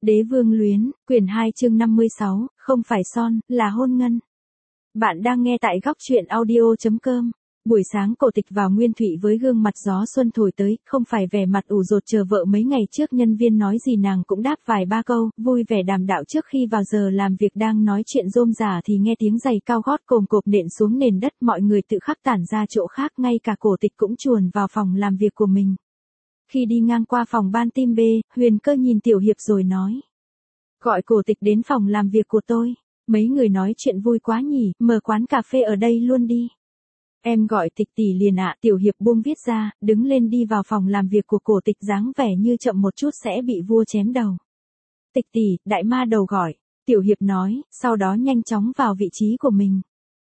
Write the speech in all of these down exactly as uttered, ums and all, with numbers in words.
Đế vương luyến, quyển hai chương năm mươi sáu, không phải son, là hôn ngân. Bạn đang nghe tại góc truyện audio chấm com. Buổi sáng Cổ Tịch vào Nguyên Thụy với gương mặt gió xuân thổi tới, không phải vẻ mặt ủ rột chờ vợ mấy ngày trước nhân viên nói gì nàng cũng đáp vài ba câu, vui vẻ đàm đạo trước khi vào giờ làm việc đang nói chuyện rôm rả thì nghe tiếng giày cao gót cồm cộp nện xuống nền đất, mọi người tự khắc tản ra chỗ khác, ngay cả Cổ Tịch cũng chuồn vào phòng làm việc của mình. Khi đi ngang qua phòng ban team B, Huyền Cơ nhìn Tiểu Hiệp rồi nói. Gọi Cổ Tịch đến phòng làm việc của tôi, mấy người nói chuyện vui quá nhỉ, mở quán cà phê ở đây luôn đi. Em gọi Tịch tỷ liền ạ. Tiểu Hiệp buông viết ra, đứng lên đi vào phòng làm việc của Cổ Tịch, dáng vẻ như chậm một chút sẽ bị vua chém đầu. Tịch tỷ, đại ma đầu gọi, Tiểu Hiệp nói, sau đó nhanh chóng vào vị trí của mình.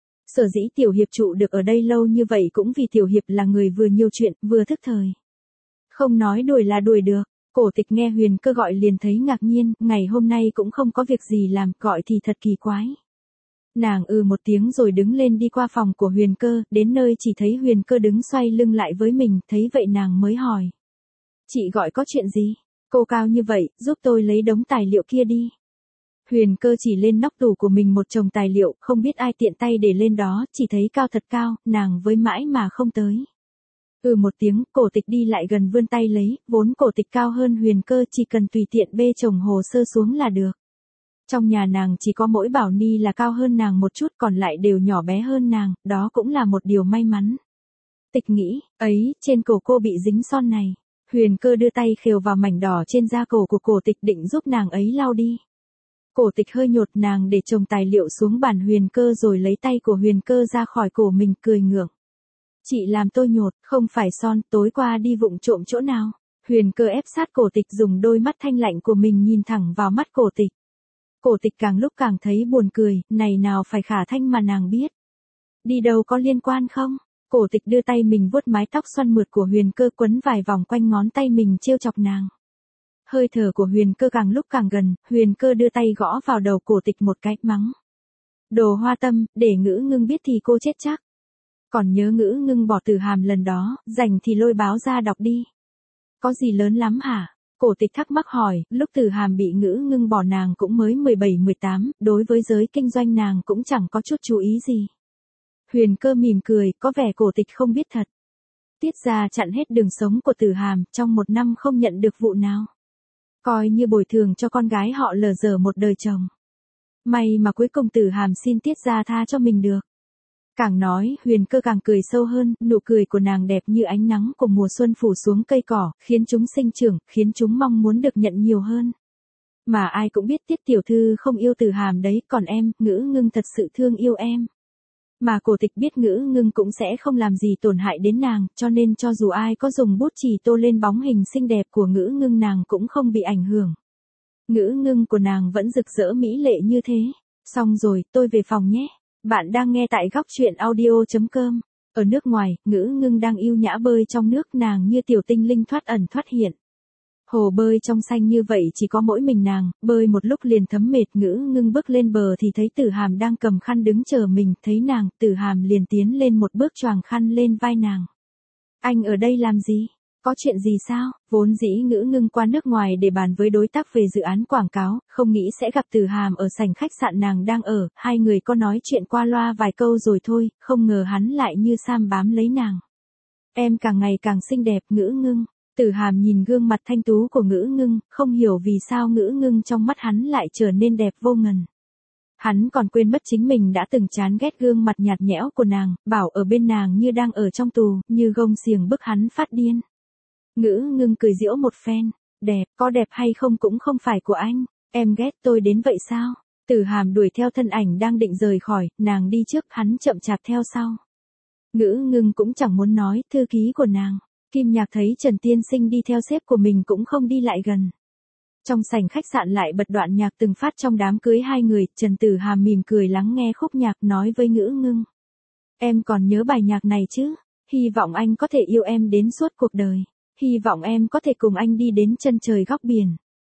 Sở dĩ Tiểu Hiệp trụ được ở đây lâu như vậy cũng vì Tiểu Hiệp là người vừa nhiều chuyện, vừa thức thời. Không nói đuổi là đuổi được. Cổ Tịch nghe Huyền Cơ gọi liền thấy ngạc nhiên, ngày hôm nay cũng không có việc gì làm, gọi thì thật kỳ quái. Nàng ừ một tiếng rồi đứng lên đi qua phòng của Huyền Cơ, đến nơi chỉ thấy Huyền Cơ đứng xoay lưng lại với mình, thấy vậy nàng mới hỏi. Chị gọi có chuyện gì? Cô cao như vậy, giúp tôi lấy đống tài liệu kia đi. Huyền Cơ chỉ lên nóc tủ của mình một chồng tài liệu, không biết ai tiện tay để lên đó, chỉ thấy cao thật cao, nàng với mãi mà không tới. Ừ một tiếng, Cổ Tịch đi lại gần vươn tay lấy, vốn Cổ Tịch cao hơn Huyền Cơ, chỉ cần tùy tiện bê chồng hồ sơ xuống là được. Trong nhà nàng chỉ có mỗi Bảo Ni là cao hơn nàng một chút, còn lại đều nhỏ bé hơn nàng, đó cũng là một điều may mắn. Tịch nghĩ, ấy, trên cổ cô bị dính son này. Huyền Cơ đưa tay khều vào mảnh đỏ trên da cổ của Cổ Tịch định giúp nàng ấy lau đi. Cổ Tịch hơi nhột, nàng để chồng tài liệu xuống bàn Huyền Cơ rồi lấy tay của Huyền Cơ ra khỏi cổ mình, cười ngượng. Chị làm tôi nhột, không phải son, tối qua đi vụng trộm chỗ nào. Huyền Cơ ép sát Cổ Tịch, dùng đôi mắt thanh lạnh của mình nhìn thẳng vào mắt Cổ Tịch. Cổ Tịch càng lúc càng thấy buồn cười, này nào phải Khả Thanh mà nàng biết. Đi đâu có liên quan không? Cổ Tịch đưa tay mình vuốt mái tóc xoăn mượt của Huyền Cơ, quấn vài vòng quanh ngón tay mình trêu chọc nàng. Hơi thở của Huyền Cơ càng lúc càng gần, Huyền Cơ đưa tay gõ vào đầu Cổ Tịch một cái, mắng. Đồ hoa tâm, để Ngữ Ngưng biết thì cô chết chắc. Còn nhớ Ngữ Ngưng bỏ Tử Hàm lần đó, rảnh thì lôi báo ra đọc đi. Có gì lớn lắm hả? Cổ Tịch thắc mắc hỏi, lúc Tử Hàm bị Ngữ Ngưng bỏ nàng cũng mới mười bảy mười tám, đối với giới kinh doanh nàng cũng chẳng có chút chú ý gì. Huyền Cơ mỉm cười, có vẻ Cổ Tịch không biết thật. Tiết gia chặn hết đường sống của Tử Hàm, trong một năm không nhận được vụ nào. Coi như bồi thường cho con gái họ lờ dở một đời chồng. May mà cuối cùng Tử Hàm xin Tiết gia tha cho mình được. Càng nói, Huyền Cơ càng cười sâu hơn, nụ cười của nàng đẹp như ánh nắng của mùa xuân phủ xuống cây cỏ, khiến chúng sinh trưởng, khiến chúng mong muốn được nhận nhiều hơn. Mà ai cũng biết Tiết tiểu thư không yêu Tử Hàm đấy, còn em, Ngữ Ngưng thật sự thương yêu em. Mà Cổ Tịch biết Ngữ Ngưng cũng sẽ không làm gì tổn hại đến nàng, cho nên cho dù ai có dùng bút chì tô lên bóng hình xinh đẹp của Ngữ Ngưng nàng cũng không bị ảnh hưởng. Ngữ Ngưng của nàng vẫn rực rỡ mỹ lệ như thế. Xong rồi, tôi về phòng nhé. Bạn đang nghe tại góc truyện audio chấm com. Ở nước ngoài, Ngữ Ngưng đang yêu nhã bơi trong nước, nàng như tiểu tinh linh thoát ẩn thoát hiện. Hồ bơi trong xanh như vậy chỉ có mỗi mình nàng, bơi một lúc liền thấm mệt. Ngữ Ngưng bước lên bờ thì thấy Tử Hàm đang cầm khăn đứng chờ mình, thấy nàng, Tử Hàm liền tiến lên một bước choàng khăn lên vai nàng. Anh ở đây làm gì? Có chuyện gì sao? Vốn dĩ Ngữ Ngưng qua nước ngoài để bàn với đối tác về dự án quảng cáo, không nghĩ sẽ gặp Tử Hàm ở sảnh khách sạn nàng đang ở, hai người có nói chuyện qua loa vài câu rồi thôi, không ngờ hắn lại như sam bám lấy nàng. Em càng ngày càng xinh đẹp Ngữ Ngưng. Tử Hàm nhìn gương mặt thanh tú của Ngữ Ngưng, không hiểu vì sao Ngữ Ngưng trong mắt hắn lại trở nên đẹp vô ngần. Hắn còn quên mất chính mình đã từng chán ghét gương mặt nhạt nhẽo của nàng, bảo ở bên nàng như đang ở trong tù, như gông xiềng bức hắn phát điên. Ngữ Ngưng cười giễu một phen, đẹp, có đẹp hay không cũng không phải của anh, em ghét tôi đến vậy sao? Tử Hàm đuổi theo thân ảnh đang định rời khỏi, nàng đi trước, hắn chậm chạp theo sau. Ngữ Ngưng cũng chẳng muốn nói, thư ký của nàng, Kim Nhạc thấy Trần Tiên Sinh đi theo sếp của mình cũng không đi lại gần. Trong sảnh khách sạn lại bật đoạn nhạc từng phát trong đám cưới hai người, Trần Tử Hàm mỉm cười lắng nghe khúc nhạc, nói với Ngữ Ngưng. Em còn nhớ bài nhạc này chứ? Hy vọng anh có thể yêu em đến suốt cuộc đời. Hy vọng em có thể cùng anh đi đến chân trời góc biển.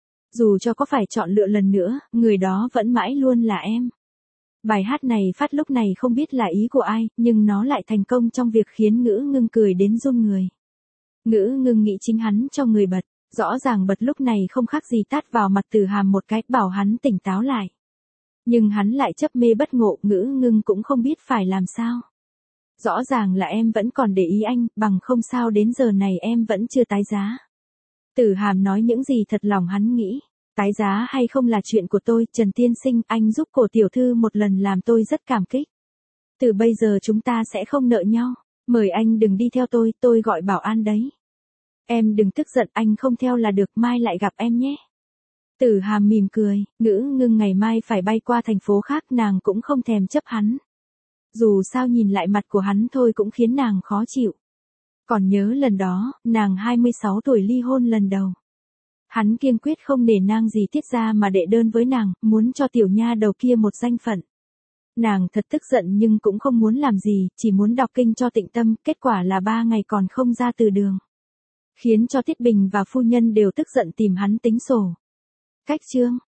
Dù cho có phải chọn lựa lần nữa, người đó vẫn mãi luôn là em. Bài hát này phát lúc này không biết là ý của ai, nhưng nó lại thành công trong việc khiến Ngữ Ngưng cười đến run người. Ngữ Ngưng nghĩ chính hắn cho người bật. Rõ ràng bật lúc này không khác gì tát vào mặt Từ Hàm một cái, bảo hắn tỉnh táo lại. Nhưng hắn lại chấp mê bất ngộ, ngữ ngưng cũng không biết phải làm sao. Rõ ràng là em vẫn còn để ý anh, bằng không sao đến giờ này em vẫn chưa tái giá. Từ Hàm nói những gì thật lòng hắn nghĩ. Tái giá hay không là chuyện của tôi, Trần tiên sinh, anh giúp cổ tiểu thư một lần làm tôi rất cảm kích. Từ bây giờ chúng ta sẽ không nợ nhau. Mời anh đừng đi theo tôi, tôi gọi bảo an đấy. Em đừng tức giận, anh không theo là được, mai lại gặp em nhé. Từ Hàm mỉm cười, ngữ ngưng ngày mai phải bay qua thành phố khác, nàng cũng không thèm chấp hắn. Dù sao nhìn lại mặt của hắn thôi cũng khiến nàng khó chịu. Còn nhớ lần đó, nàng hai mươi sáu tuổi ly hôn lần đầu. Hắn kiên quyết không để nang gì tiết ra mà đệ đơn với nàng, muốn cho tiểu nha đầu kia một danh phận. Nàng thật tức giận nhưng cũng không muốn làm gì, chỉ muốn đọc kinh cho tịnh tâm, kết quả là ba ngày còn không ra từ đường. Khiến cho Tiết Bình và phu nhân đều tức giận tìm hắn tính sổ. Cách chương